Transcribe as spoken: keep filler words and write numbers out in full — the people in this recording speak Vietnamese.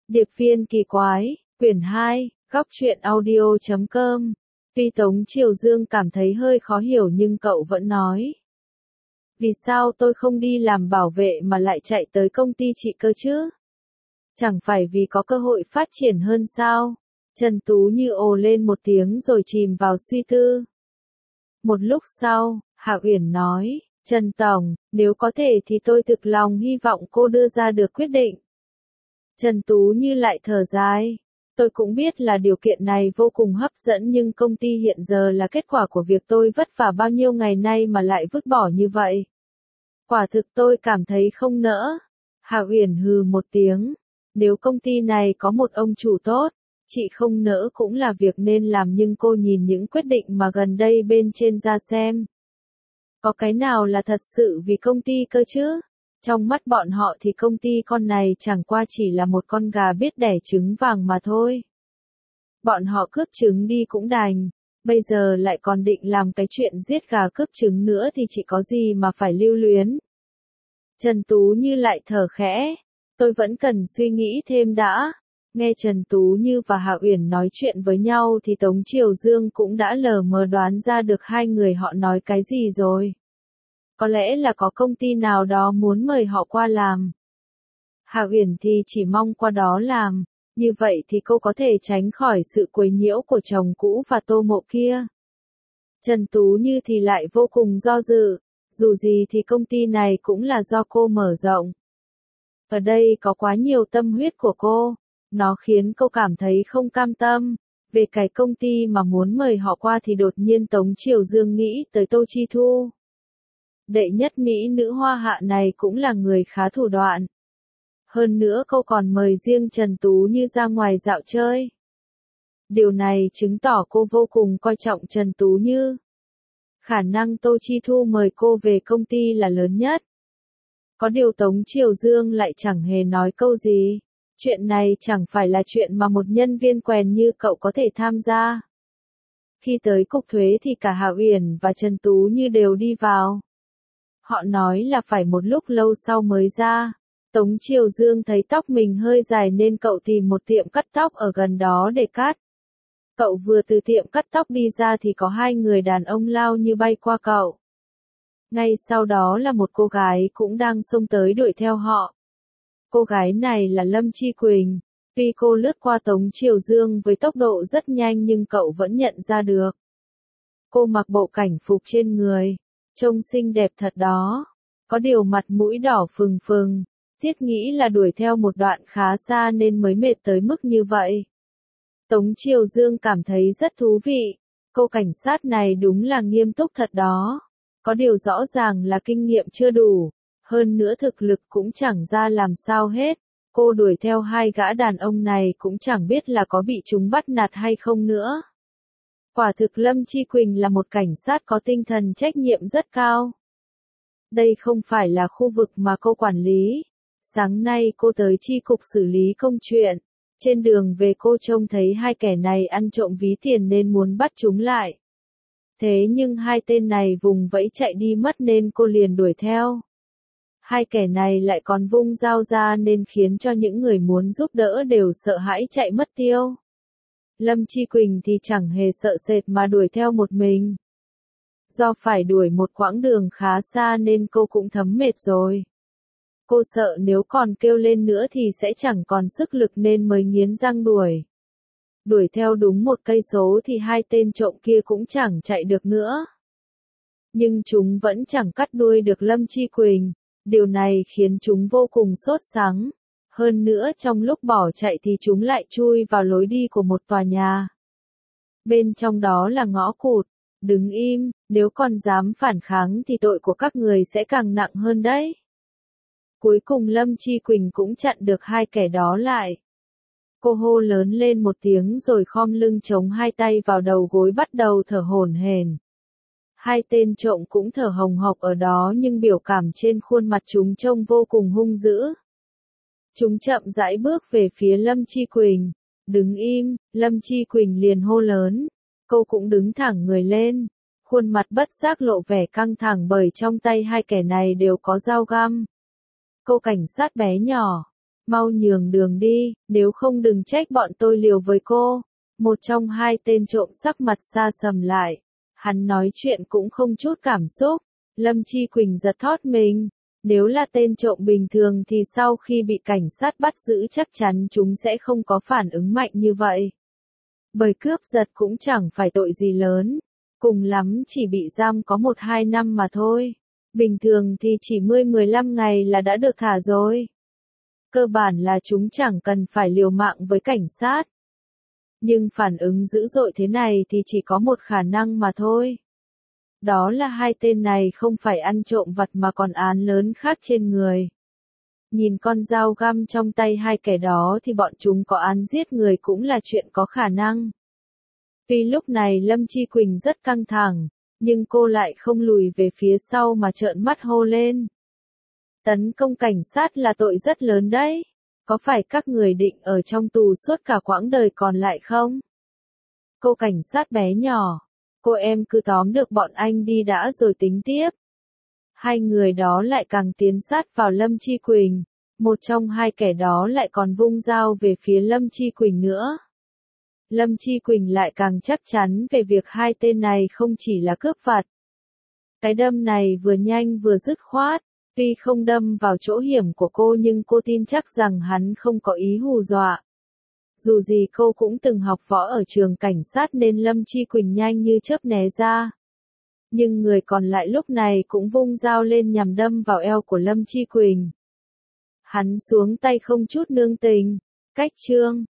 Điệp viên kỳ quái, quyển hai, góc truyện audio chấm com. Tuy Tống Triều Dương cảm thấy hơi khó hiểu nhưng cậu vẫn nói. Vì sao tôi không đi làm bảo vệ mà lại chạy tới công ty chị cơ chứ? Chẳng phải vì có cơ hội phát triển hơn sao? Trần Tú Như ồ lên một tiếng rồi chìm vào suy tư. Một lúc sau, Hạ Uyển nói, Trần Tổng, nếu có thể thì tôi thực lòng hy vọng cô đưa ra được quyết định. Trần Tú Như lại thở dài. Tôi cũng biết là điều kiện này vô cùng hấp dẫn nhưng công ty hiện giờ là kết quả của việc tôi vất vả bao nhiêu ngày nay mà lại vứt bỏ như vậy. Quả thực tôi cảm thấy không nỡ. Hạ Uyển hừ một tiếng. Nếu công ty này có một ông chủ tốt, chị không nỡ cũng là việc nên làm nhưng cô nhìn những quyết định mà gần đây bên trên ra xem. Có cái nào là thật sự vì công ty cơ chứ? Trong mắt bọn họ thì công ty con này chẳng qua chỉ là một con gà biết đẻ trứng vàng mà thôi. Bọn họ cướp trứng đi cũng đành, bây giờ lại còn định làm cái chuyện giết gà cướp trứng nữa thì chỉ có gì mà phải lưu luyến. Trần Tú Như lại thở khẽ, tôi vẫn cần suy nghĩ thêm đã. Nghe Trần Tú Như và Hạ Uyển nói chuyện với nhau thì Tống Triều Dương cũng đã lờ mờ đoán ra được hai người họ nói cái gì rồi. Có lẽ là có công ty nào đó muốn mời họ qua làm. Hạ Uyển thì chỉ mong qua đó làm, như vậy thì cô có thể tránh khỏi sự quấy nhiễu của chồng cũ và Tô Mộ kia. Trần Tú Như thì lại vô cùng do dự, dù gì thì công ty này cũng là do cô mở rộng. Ở đây có quá nhiều tâm huyết của cô, nó khiến cô cảm thấy không cam tâm. Về cái công ty mà muốn mời họ qua thì đột nhiên Tống Triều Dương nghĩ tới Tô Chi Thu. Đệ nhất mỹ nữ Hoa Hạ này cũng là người khá thủ đoạn. Hơn nữa cô còn mời riêng Trần Tú Như ra ngoài dạo chơi. Điều này chứng tỏ cô vô cùng coi trọng Trần Tú Như. Khả năng Tô Chi Thu mời cô về công ty là lớn nhất. Có điều Tống Triều Dương lại chẳng hề nói câu gì. Chuyện này chẳng phải là chuyện mà một nhân viên quèn như cậu có thể tham gia. Khi tới cục thuế thì cả Hạ Uyển và Trần Tú Như đều đi vào. Họ nói là phải một lúc lâu sau mới ra. Tống Triều Dương thấy tóc mình hơi dài nên cậu tìm một tiệm cắt tóc ở gần đó để cắt. Cậu vừa từ tiệm cắt tóc đi ra thì có hai người đàn ông lao như bay qua cậu. Ngay sau đó là một cô gái cũng đang xông tới đuổi theo họ. Cô gái này là Lâm Chi Quỳnh. Tuy cô lướt qua Tống Triều Dương với tốc độ rất nhanh nhưng cậu vẫn nhận ra được. Cô mặc bộ cảnh phục trên người, trông xinh đẹp thật đó. Có điều mặt mũi đỏ phừng phừng, thiết nghĩ là đuổi theo một đoạn khá xa nên mới mệt tới mức như vậy. Tống Triều Dương cảm thấy rất thú vị. Cô cảnh sát này đúng là nghiêm túc thật đó. Có điều rõ ràng là kinh nghiệm chưa đủ. Hơn nữa thực lực cũng chẳng ra làm sao hết. Cô đuổi theo hai gã đàn ông này cũng chẳng biết là có bị chúng bắt nạt hay không nữa. Quả thực Lâm Chi Quỳnh là một cảnh sát có tinh thần trách nhiệm rất cao. Đây không phải là khu vực mà cô quản lý. Sáng nay cô tới chi cục xử lý công chuyện. Trên đường về cô trông thấy hai kẻ này ăn trộm ví tiền nên muốn bắt chúng lại. Thế nhưng hai tên này vùng vẫy chạy đi mất nên cô liền đuổi theo. Hai kẻ này lại còn vung dao ra nên khiến cho những người muốn giúp đỡ đều sợ hãi chạy mất tiêu. Lâm Chi Quỳnh thì chẳng hề sợ sệt mà đuổi theo một mình. Do phải đuổi một quãng đường khá xa nên cô cũng thấm mệt rồi. Cô sợ nếu còn kêu lên nữa thì sẽ chẳng còn sức lực nên mới nghiến răng đuổi. Đuổi theo đúng một cây số thì hai tên trộm kia cũng chẳng chạy được nữa. Nhưng chúng vẫn chẳng cắt đuôi được Lâm Chi Quỳnh. Điều này khiến chúng vô cùng sốt sắng. Hơn nữa trong lúc bỏ chạy thì chúng lại chui vào lối đi của một tòa nhà. Bên trong đó là ngõ cụt. Đứng im, nếu còn dám phản kháng thì tội của các người sẽ càng nặng hơn đấy. Cuối cùng Lâm Chi Quỳnh cũng chặn được hai kẻ đó lại. Cô hô lớn lên một tiếng rồi khom lưng chống hai tay vào đầu gối bắt đầu thở hổn hển. Hai tên trộm cũng thở hồng hộc ở đó nhưng biểu cảm trên khuôn mặt chúng trông vô cùng hung dữ. Chúng chậm rãi bước về phía Lâm Chi Quỳnh. Đứng im, Lâm Chi Quỳnh liền hô lớn. Cô cũng đứng thẳng người lên. Khuôn mặt bất giác lộ vẻ căng thẳng bởi trong tay hai kẻ này đều có dao găm. Cô cảnh sát bé nhỏ. Mau nhường đường đi, nếu không đừng trách bọn tôi liều với cô. Một trong hai tên trộm sắc mặt xa sầm lại. Hắn nói chuyện cũng không chút cảm xúc. Lâm Chi Quỳnh giật thót mình. Nếu là tên trộm bình thường thì sau khi bị cảnh sát bắt giữ chắc chắn chúng sẽ không có phản ứng mạnh như vậy. Bởi cướp giật cũng chẳng phải tội gì lớn. Cùng lắm chỉ bị giam có một hai năm mà thôi. Bình thường thì chỉ mười mười lăm ngày là đã được thả rồi. Cơ bản là chúng chẳng cần phải liều mạng với cảnh sát. Nhưng phản ứng dữ dội thế này thì chỉ có một khả năng mà thôi. Đó là hai tên này không phải ăn trộm vặt mà còn án lớn khác trên người. Nhìn con dao găm trong tay hai kẻ đó thì bọn chúng có án giết người cũng là chuyện có khả năng. Vì lúc này Lâm Chi Quỳnh rất căng thẳng, nhưng cô lại không lùi về phía sau mà trợn mắt hô lên. Tấn công cảnh sát là tội rất lớn đấy. Có phải các người định ở trong tù suốt cả quãng đời còn lại không? Cô cảnh sát bé nhỏ, cô em cứ tóm được bọn anh đi đã rồi tính tiếp. Hai người đó lại càng tiến sát vào Lâm Chi Quỳnh. Một trong hai kẻ đó lại còn vung dao về phía Lâm Chi Quỳnh nữa. Lâm Chi Quỳnh lại càng chắc chắn về việc hai tên này không chỉ là cướp vặt. Cái đâm này vừa nhanh vừa dứt khoát. Tuy không đâm vào chỗ hiểm của cô nhưng cô tin chắc rằng hắn không có ý hù dọa. Dù gì cô cũng từng học võ ở trường cảnh sát nên Lâm Chi Quỳnh nhanh như chớp né ra. Nhưng người còn lại lúc này cũng vung dao lên nhằm đâm vào eo của Lâm Chi Quỳnh. Hắn xuống tay không chút nương tình. Cách chương